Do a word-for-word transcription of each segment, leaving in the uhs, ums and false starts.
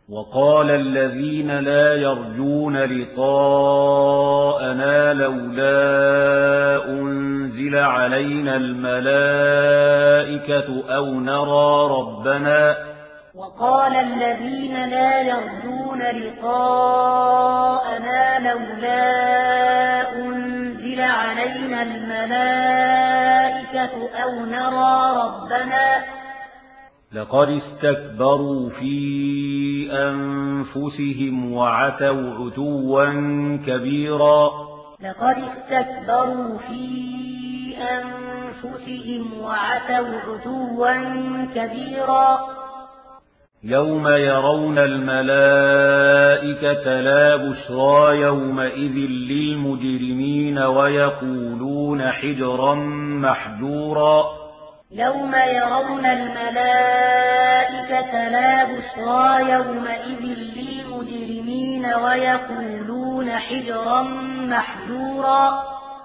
وقال الذين لا يرجون لقاءنا لولا أنزل علينا الملائكة أو نرى ربنا وقال الذين لا يرجون لقاءنا لولا أنزل علينا الملائكة أو نرى ربنا لقد استكبروا في أنفسهم وعتوا عتوا كبيرا لقد استكبروا في أنفسهم وعتوا عتوا كبيرا يوم يرون الملائكة لا بشرى يومئذ للمجرمين ويقولون حجرا محجورا يوم يرون الملائكة لا بشرى يومئذ للمجرمين ويقولون حجرا محجورا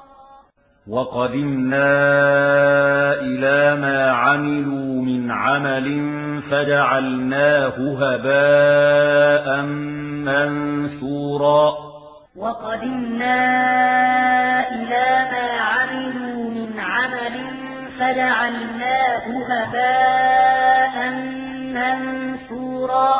وقدمنا إلى ما عملوا من عمل فجعلناه هباء منثورا وقدمنا إلى ما عملوا من عمل فجعلناه هباء منثورا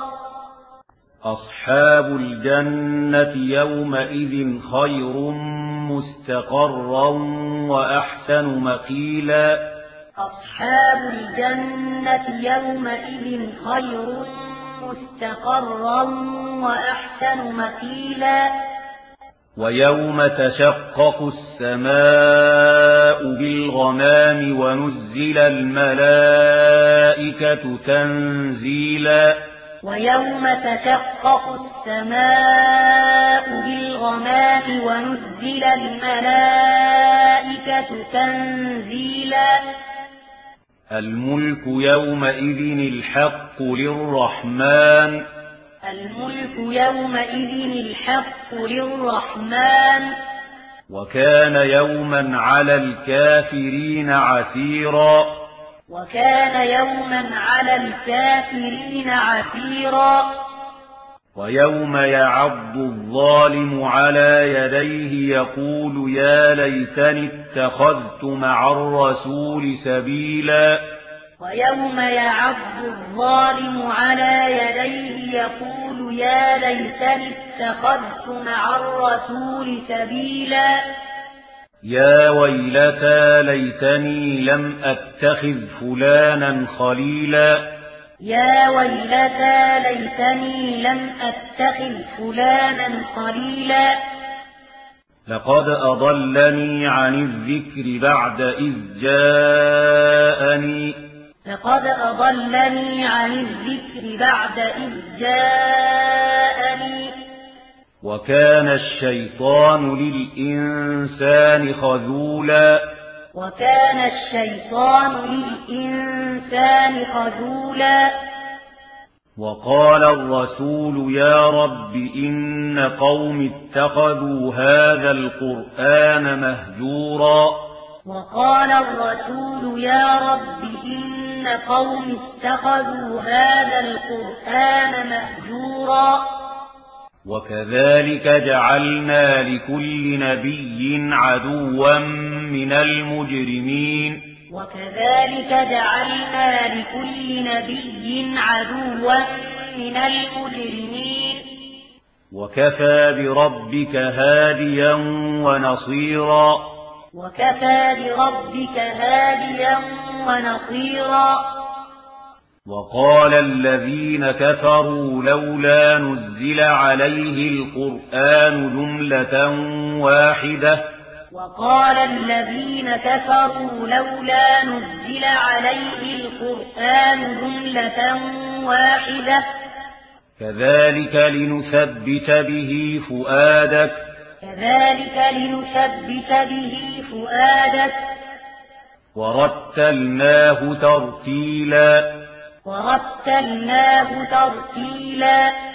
أصحاب الجنة يومئذ خير مستقرا وأحسن مقيلا أصحاب الجنة يومئذ خير مستقرا وأحسن مقيلا ويوم تشقق السماء بالغمام ونزل الملائكة تنزيلا ويوم تشقق السماء بالغمام ونزل الملائكة تنزيلا الملك يومئذ الحق للرحمن الملك يومئذ الحق للرحمن وكان يوما على الكافرين عسيرا وكان يوما على الكافرين عسيرا ويوم يعض الظالم على يديه يقول يا ليتني اتخذت مع الرسول سبيلا ويوم يعض الظالم على يديه يقول يا ليتني اتخذت مع الرسول سبيلا يا ويلتى ليتني لم أتخذ فلانا خليلا يا ويلتى ليتني لم أتخذ فلانا خليلا لقد أضلني عن الذكر بعد إذ جاءني لقد أضلني عن الذكر بعد إذ جاءني وكان الشيطان للإنسان خذولا وكان الشيطان للإنسان خذولا وقال الرسول يا رب إن قوم اتخذوا هذا القرآن مهجورا وقال الرسول يا رب إن قوم اتخذوا هذا القرآن مهجورا وكذلك جعلنا لكل نبي عدوا من المجرمين وكذلك جعلنا لكل نبي عدوا من المجرمين وكفى بربك هاديا ونصيرا وكفى بربك هاديا ونصيرا وقال الذين كفروا لولا نزل عليه القرآن جملة واحدة وقال الذين كفروا لولا نزل عليه القرآن جملة واحدة كذلك لنثبت به فؤادك كذلك لنثبت به فؤادك ورتلناه ترتيلا ورتلناه ترتيلا